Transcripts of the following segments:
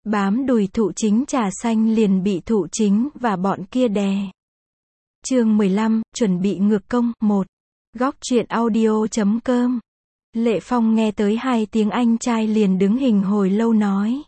Bám đùi thụ chính trà xanh liền bị thụ chính và bọn kia đè. Chương 15, chuẩn bị ngược công, 1. Góc truyện audio.com. Lệ Phong nghe tới hai tiếng anh trai liền đứng hình hồi lâu nói.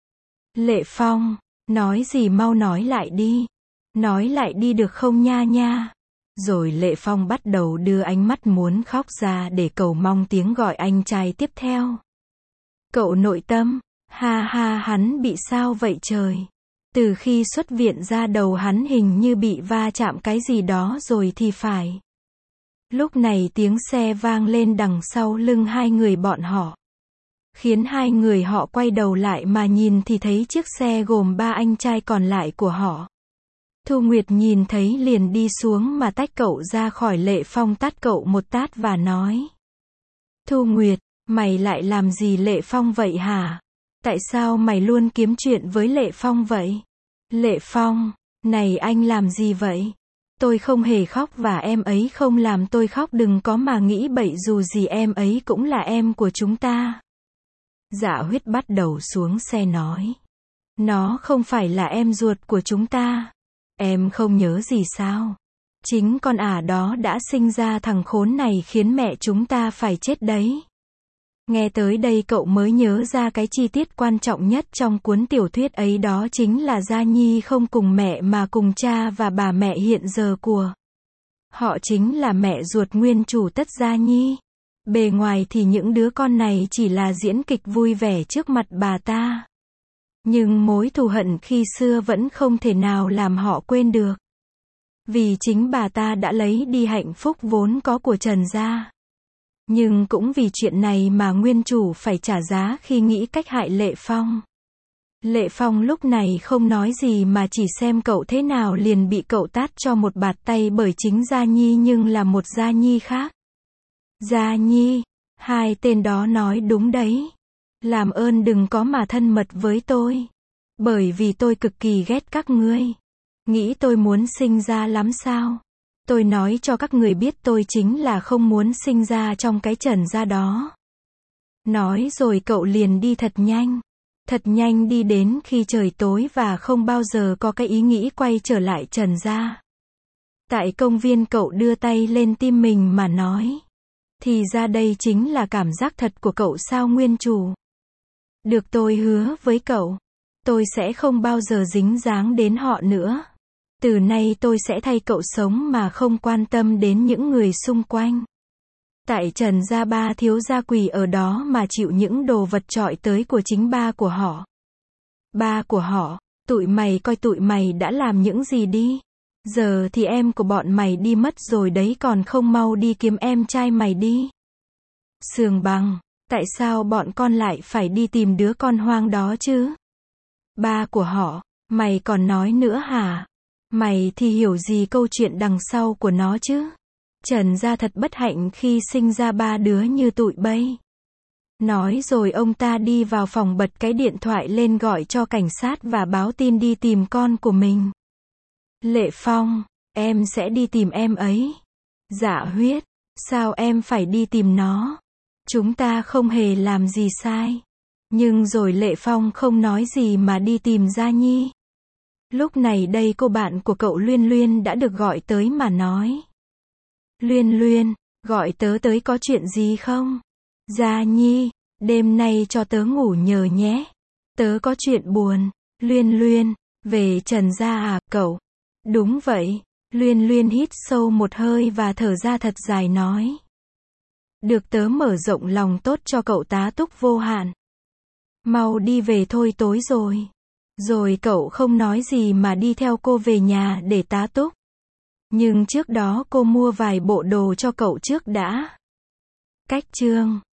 Lệ Phong, nói gì mau nói lại đi. Nói lại đi được không nha nha. Rồi Lệ Phong bắt đầu đưa ánh mắt muốn khóc ra để cầu mong tiếng gọi anh trai tiếp theo. Cậu nội tâm, ha ha hắn bị sao vậy trời. Từ khi xuất viện ra đầu hắn hình như bị va chạm cái gì đó rồi thì phải. Lúc này tiếng xe vang lên đằng sau lưng hai người bọn họ. Khiến hai người họ quay đầu lại mà nhìn thì thấy chiếc xe gồm ba anh trai còn lại của họ. Thu Nguyệt nhìn thấy liền đi xuống mà tách cậu ra khỏi Lệ Phong, tát cậu một tát và nói. Thu Nguyệt, mày lại làm gì Lệ Phong vậy hả? Tại sao mày luôn kiếm chuyện với Lệ Phong vậy? Lệ Phong, này anh làm gì vậy? Tôi không hề khóc và em ấy không làm tôi khóc, đừng có mà nghĩ bậy, dù gì em ấy cũng là em của chúng ta. Dạ Huyết bắt đầu xuống xe nói. Nó không phải là em ruột của chúng ta. Em không nhớ gì sao? Chính con ả đó đã sinh ra thằng khốn này khiến mẹ chúng ta phải chết đấy. Nghe tới đây cậu mới nhớ ra cái chi tiết quan trọng nhất trong cuốn tiểu thuyết ấy, đó chính là Gia Nhi không cùng mẹ mà cùng cha và bà mẹ hiện giờ của họ chính là mẹ ruột nguyên chủ Tất Gia Nhi. Bề ngoài thì những đứa con này chỉ là diễn kịch vui vẻ trước mặt bà ta. Nhưng mối thù hận khi xưa vẫn không thể nào làm họ quên được. Vì chính bà ta đã lấy đi hạnh phúc vốn có của Trần gia. Nhưng cũng vì chuyện này mà nguyên chủ phải trả giá khi nghĩ cách hại Lệ Phong. Lệ Phong lúc này không nói gì mà chỉ xem cậu thế nào liền bị cậu tát cho một bạt tay bởi chính Gia Nhi, nhưng là một Gia Nhi khác. Gia Nhi, hai tên đó nói đúng đấy. Làm ơn đừng có mà thân mật với tôi. Bởi vì tôi cực kỳ ghét các ngươi. Nghĩ tôi muốn sinh ra lắm sao? Tôi nói cho các người biết tôi chính là không muốn sinh ra trong cái Trần gia đó. Nói rồi cậu liền đi thật nhanh đi đến khi trời tối và không bao giờ có cái ý nghĩ quay trở lại Trần gia. Tại công viên cậu đưa tay lên tim mình mà nói. Thì ra đây chính là cảm giác thật của cậu sao nguyên chủ. Được, tôi hứa với cậu. Tôi sẽ không bao giờ dính dáng đến họ nữa. Từ nay tôi sẽ thay cậu sống mà không quan tâm đến những người xung quanh. Tại Trần gia ba thiếu gia quỳ ở đó mà chịu những đồ vật chọi tới của chính ba của họ. Ba của họ, tụi mày coi tụi mày đã làm những gì đi. Giờ thì em của bọn mày đi mất rồi đấy, còn không mau đi kiếm em trai mày đi. Sườn Bằng, tại sao bọn con lại phải đi tìm đứa con hoang đó chứ? Ba của họ, mày còn nói nữa hả? Mày thì hiểu gì câu chuyện đằng sau của nó chứ? Trần gia thật bất hạnh khi sinh ra ba đứa như tụi bây. Nói rồi ông ta đi vào phòng bật cái điện thoại lên gọi cho cảnh sát và báo tin đi tìm con của mình. Lệ Phong, em sẽ đi tìm em ấy. Dạ Huyết, sao em phải đi tìm nó? Chúng ta không hề làm gì sai. Nhưng rồi Lệ Phong không nói gì mà đi tìm Gia Nhi. Lúc này đây cô bạn của cậu Luyên Luyên đã được gọi tới mà nói. Luyên Luyên, gọi tớ tới có chuyện gì không? Gia Nhi, đêm nay cho tớ ngủ nhờ nhé. Tớ có chuyện buồn. Luyên Luyên, về Trần gia à cậu? Đúng vậy. Luyên Luyên hít sâu một hơi và thở ra thật dài nói. Được, tớ mở rộng lòng tốt cho cậu tá túc vô hạn. Mau đi về thôi, tối rồi. Rồi cậu không nói gì mà đi theo cô về nhà để tá túc. Nhưng trước đó cô mua vài bộ đồ cho cậu trước đã. Cách chương